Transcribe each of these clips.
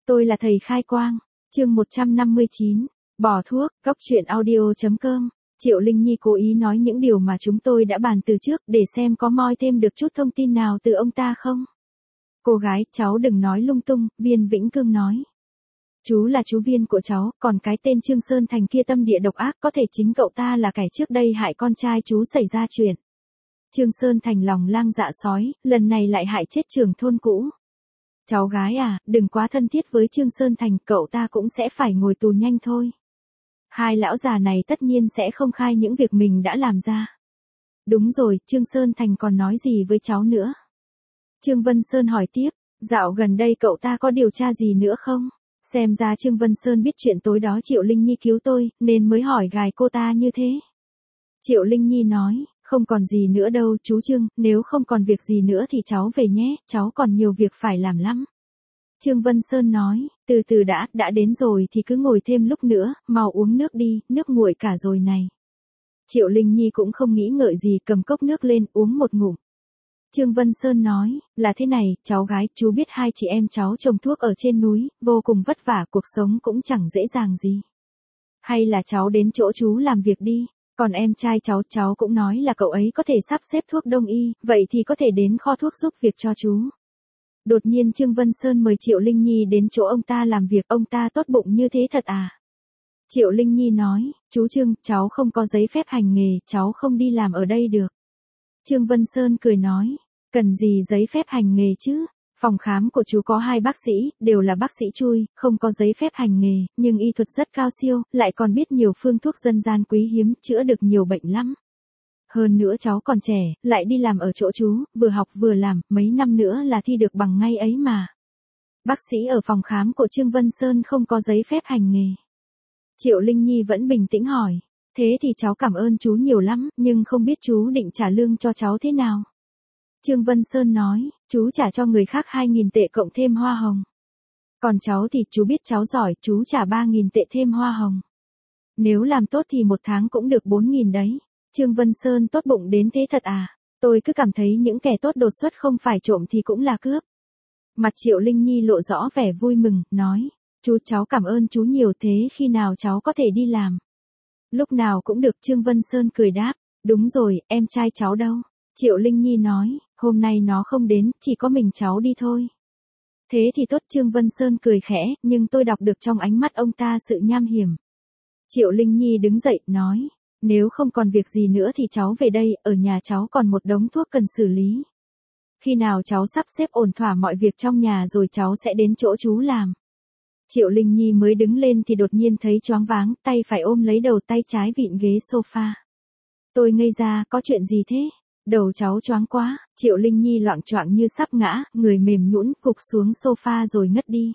Tôi là thầy khai quang. Chương 159. Bỏ thuốc, Cóc truyện audio.com. Triệu Linh Nhi cố ý nói những điều mà chúng tôi đã bàn từ trước để xem có moi thêm được chút thông tin nào từ ông ta không. Cô gái, cháu đừng nói lung tung, Viên Vĩnh Cương nói. Chú là chú Viên của cháu, còn cái tên Trương Sơn Thành kia tâm địa độc ác, có thể chính cậu ta là kẻ trước đây hại con trai chú xảy ra chuyện. Trương Sơn Thành lòng lang dạ sói, lần này lại hại chết trưởng thôn cũ. Cháu gái à, đừng quá thân thiết với Trương Sơn Thành, cậu ta cũng sẽ phải ngồi tù nhanh thôi. Hai lão già này tất nhiên sẽ không khai những việc mình đã làm ra. Đúng rồi, Trương Sơn Thành còn nói gì với cháu nữa? Trương Vân Sơn hỏi tiếp, dạo gần đây cậu ta có điều tra gì nữa không? Xem ra Trương Vân Sơn biết chuyện tối đó Triệu Linh Nhi cứu tôi, nên mới hỏi gài cô ta như thế. Triệu Linh Nhi nói, không còn gì nữa đâu chú Trương, nếu không còn việc gì nữa thì cháu về nhé, cháu còn nhiều việc phải làm lắm. Trương Vân Sơn nói, từ từ đã đến rồi thì cứ ngồi thêm lúc nữa, mau uống nước đi, nước nguội cả rồi này. Triệu Linh Nhi cũng không nghĩ ngợi gì, cầm cốc nước lên uống một ngụm. Trương Vân Sơn nói, là thế này, cháu gái, chú biết hai chị em cháu trồng thuốc ở trên núi, vô cùng vất vả, cuộc sống cũng chẳng dễ dàng gì. Hay là cháu đến chỗ chú làm việc đi, còn em trai cháu cũng nói là cậu ấy có thể sắp xếp thuốc đông y, vậy thì có thể đến kho thuốc giúp việc cho chú. Đột nhiên Trương Vân Sơn mời Triệu Linh Nhi đến chỗ ông ta làm việc, ông ta tốt bụng như thế thật à? Triệu Linh Nhi nói, chú Trương, cháu không có giấy phép hành nghề, cháu không đi làm ở đây được. Trương Vân Sơn cười nói, cần gì giấy phép hành nghề chứ? Phòng khám của chú có 2 bác sĩ, đều là bác sĩ chui, không có giấy phép hành nghề, nhưng y thuật rất cao siêu, lại còn biết nhiều phương thuốc dân gian quý hiếm, chữa được nhiều bệnh lắm. Hơn nữa cháu còn trẻ, lại đi làm ở chỗ chú, vừa học vừa làm, mấy năm nữa là thi được bằng ngay ấy mà. Bác sĩ ở phòng khám của Trương Vân Sơn không có giấy phép hành nghề. Triệu Linh Nhi vẫn bình tĩnh hỏi, thế thì cháu cảm ơn chú nhiều lắm, nhưng không biết chú định trả lương cho cháu thế nào? Trương Vân Sơn nói, chú trả cho người khác 2.000 tệ cộng thêm hoa hồng. Còn cháu thì chú biết cháu giỏi, chú trả 3.000 tệ thêm hoa hồng. Nếu làm tốt thì một tháng cũng được 4.000 đấy. Trương Vân Sơn tốt bụng đến thế thật à? Tôi cứ cảm thấy những kẻ tốt đột xuất không phải trộm thì cũng là cướp. Mặt Triệu Linh Nhi lộ rõ vẻ vui mừng, nói, cháu cảm ơn chú nhiều, thế khi nào cháu có thể đi làm? Lúc nào cũng được. Trương Vân Sơn cười đáp, đúng rồi, em trai cháu đâu? Triệu Linh Nhi nói, hôm nay nó không đến, chỉ có mình cháu đi thôi. Thế thì tốt. Trương Vân Sơn cười khẽ, nhưng tôi đọc được trong ánh mắt ông ta sự nham hiểm. Triệu Linh Nhi đứng dậy, nói, nếu không còn việc gì nữa thì cháu về đây, ở nhà cháu còn một đống thuốc cần xử lý. Khi nào cháu sắp xếp ổn thỏa mọi việc trong nhà rồi cháu sẽ đến chỗ chú làm. Triệu Linh Nhi mới đứng lên thì đột nhiên thấy choáng váng, tay phải ôm lấy đầu, tay trái vịn ghế sofa. Tôi ngây ra, có chuyện gì thế? Đầu cháu choáng quá. Triệu Linh Nhi loạng choạng như sắp ngã, người mềm nhũn gục xuống sofa rồi ngất đi.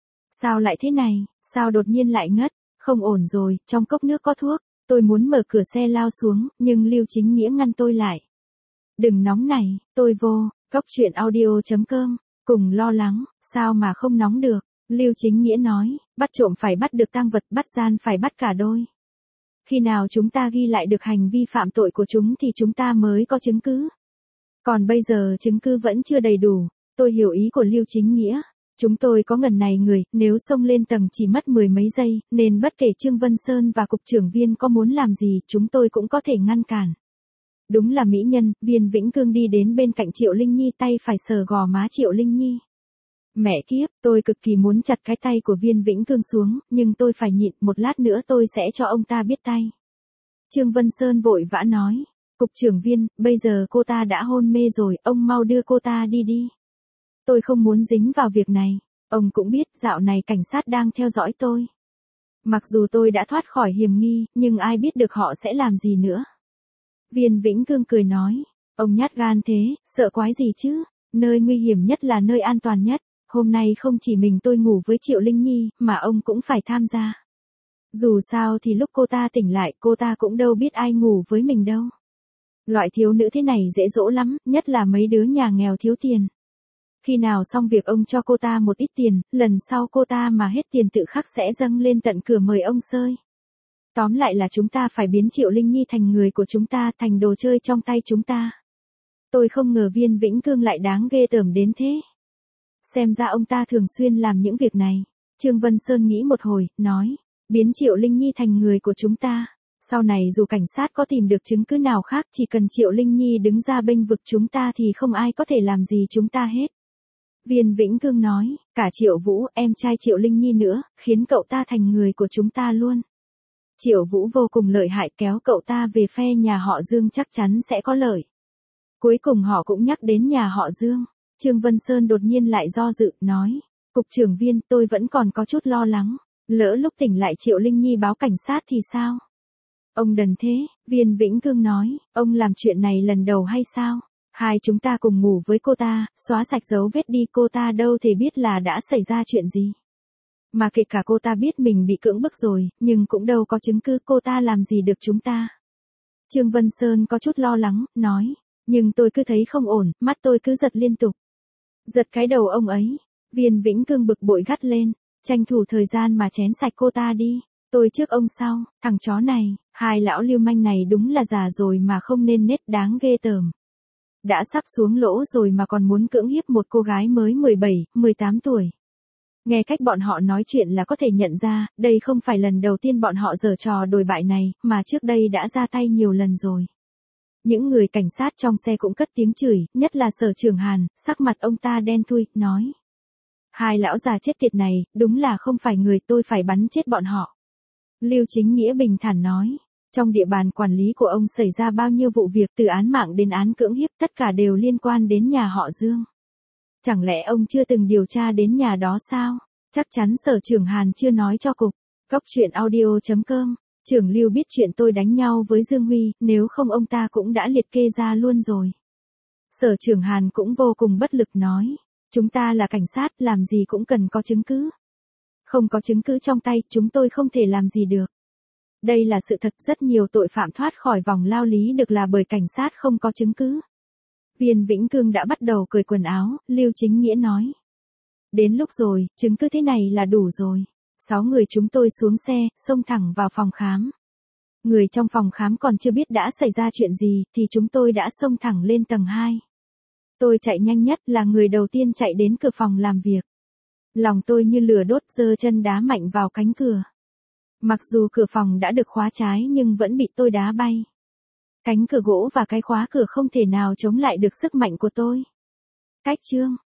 Sao lại thế này, sao đột nhiên lại ngất? Không ổn rồi, trong cốc nước có thuốc. Tôi muốn mở cửa xe lao xuống, nhưng Lưu Chính Nghĩa ngăn tôi lại. Đừng nóng này, tôi vô. Cóc truyện audio.com. Cùng lo lắng, sao mà không nóng được? Lưu Chính Nghĩa nói, bắt trộm phải bắt được tang vật, bắt gian phải bắt cả đôi. Khi nào chúng ta ghi lại được hành vi phạm tội của chúng thì chúng ta mới có chứng cứ. Còn bây giờ chứng cứ vẫn chưa đầy đủ. Tôi hiểu ý của Lưu Chính Nghĩa. Chúng tôi có ngần này người, nếu xông lên tầng chỉ mất 10 mấy giây, nên bất kể Trương Vân Sơn và cục trưởng Viên có muốn làm gì, chúng tôi cũng có thể ngăn cản. Đúng là mỹ nhân. Viên Vĩnh Cương đi đến bên cạnh Triệu Linh Nhi, tay phải sờ gò má Triệu Linh Nhi. Mẹ kiếp, tôi cực kỳ muốn chặt cái tay của Viên Vĩnh Cương xuống, nhưng tôi phải nhịn, một lát nữa tôi sẽ cho ông ta biết tay. Trương Vân Sơn vội vã nói, cục trưởng Viên, bây giờ cô ta đã hôn mê rồi, ông mau đưa cô ta đi đi. Tôi không muốn dính vào việc này, ông cũng biết dạo này cảnh sát đang theo dõi tôi. Mặc dù tôi đã thoát khỏi hiểm nghi, nhưng ai biết được họ sẽ làm gì nữa. Viên Vĩnh Cương cười nói, ông nhát gan thế, sợ quái gì chứ, nơi nguy hiểm nhất là nơi an toàn nhất. Hôm nay không chỉ mình tôi ngủ với Triệu Linh Nhi, mà ông cũng phải tham gia. Dù sao thì lúc cô ta tỉnh lại, cô ta cũng đâu biết ai ngủ với mình đâu. Loại thiếu nữ thế này dễ dỗ lắm, nhất là mấy đứa nhà nghèo thiếu tiền. Khi nào xong việc ông cho cô ta một ít tiền, lần sau cô ta mà hết tiền tự khắc sẽ dâng lên tận cửa mời ông sơi. Tóm lại là chúng ta phải biến Triệu Linh Nhi thành người của chúng ta, thành đồ chơi trong tay chúng ta. Tôi không ngờ Viên Vĩnh Cương lại đáng ghê tởm đến thế. Xem ra ông ta thường xuyên làm những việc này. Trương Vân Sơn nghĩ một hồi, nói, biến Triệu Linh Nhi thành người của chúng ta. Sau này dù cảnh sát có tìm được chứng cứ nào khác, chỉ cần Triệu Linh Nhi đứng ra bênh vực chúng ta thì không ai có thể làm gì chúng ta hết. Viên Vĩnh Cương nói, cả Triệu Vũ, em trai Triệu Linh Nhi nữa, khiến cậu ta thành người của chúng ta luôn. Triệu Vũ vô cùng lợi hại, kéo cậu ta về phe nhà họ Dương chắc chắn sẽ có lợi. Cuối cùng họ cũng nhắc đến nhà họ Dương. Trương Vân Sơn đột nhiên lại do dự, nói, Cục trưởng Viên, tôi vẫn còn có chút lo lắng. Lỡ lúc tỉnh lại Triệu Linh Nhi báo cảnh sát thì sao? Ông đần thế, Viên Vĩnh Cương nói, ông làm chuyện này lần đầu hay sao? Hai chúng ta cùng ngủ với cô ta, xóa sạch dấu vết đi, cô ta đâu thể biết là đã xảy ra chuyện gì. Mà kể cả cô ta biết mình bị cưỡng bức rồi, nhưng cũng đâu có chứng cứ, cô ta làm gì được chúng ta. Trương Vân Sơn có chút lo lắng, nói, nhưng tôi cứ thấy không ổn, mắt tôi cứ giật liên tục. Giật cái đầu ông ấy. Viên Vĩnh Cương bực bội gắt lên, tranh thủ thời gian mà chén sạch cô ta đi. Tôi trước ông sau, thằng chó này, hai lão lưu manh này đúng là già rồi mà không nên nết, đáng ghê tởm. Đã sắp xuống lỗ rồi mà còn muốn cưỡng hiếp một cô gái mới 17, 18 tuổi. Nghe cách bọn họ nói chuyện là có thể nhận ra, đây không phải lần đầu tiên bọn họ giở trò đồi bại này, mà trước đây đã ra tay nhiều lần rồi. Những người cảnh sát trong xe cũng cất tiếng chửi, nhất là Sở Trường Hàn, sắc mặt ông ta đen thui, nói. Hai lão già chết tiệt này, đúng là không phải người, tôi phải bắn chết bọn họ. Lưu Chính Nghĩa bình thản nói, trong địa bàn quản lý của ông xảy ra bao nhiêu vụ việc từ án mạng đến án cưỡng hiếp, tất cả đều liên quan đến nhà họ Dương. Chẳng lẽ ông chưa từng điều tra đến nhà đó sao? Chắc chắn Sở Trường Hàn chưa nói cho cục. Góc truyện audio.com, trưởng Lưu biết chuyện tôi đánh nhau với Dương Huy, nếu không ông ta cũng đã liệt kê ra luôn rồi. Sở Trường Hàn cũng vô cùng bất lực nói, chúng ta là cảnh sát, làm gì cũng cần có chứng cứ. Không có chứng cứ trong tay, chúng tôi không thể làm gì được. Đây là sự thật, rất nhiều tội phạm thoát khỏi vòng lao lý được là bởi cảnh sát không có chứng cứ. Viên Vĩnh Cương đã bắt đầu cởi quần áo, Lưu Chính Nghĩa nói. Đến lúc rồi, chứng cứ thế này là đủ rồi. 6 người chúng tôi xuống xe, xông thẳng vào phòng khám. Người trong phòng khám còn chưa biết đã xảy ra chuyện gì, thì chúng tôi đã xông thẳng lên tầng 2. Tôi chạy nhanh nhất, là người đầu tiên chạy đến cửa phòng làm việc. Lòng tôi như lửa đốt, giơ chân đá mạnh vào cánh cửa. Mặc dù cửa phòng đã được khóa trái nhưng vẫn bị tôi đá bay. Cánh cửa gỗ và cái khóa cửa không thể nào chống lại được sức mạnh của tôi. Cách chương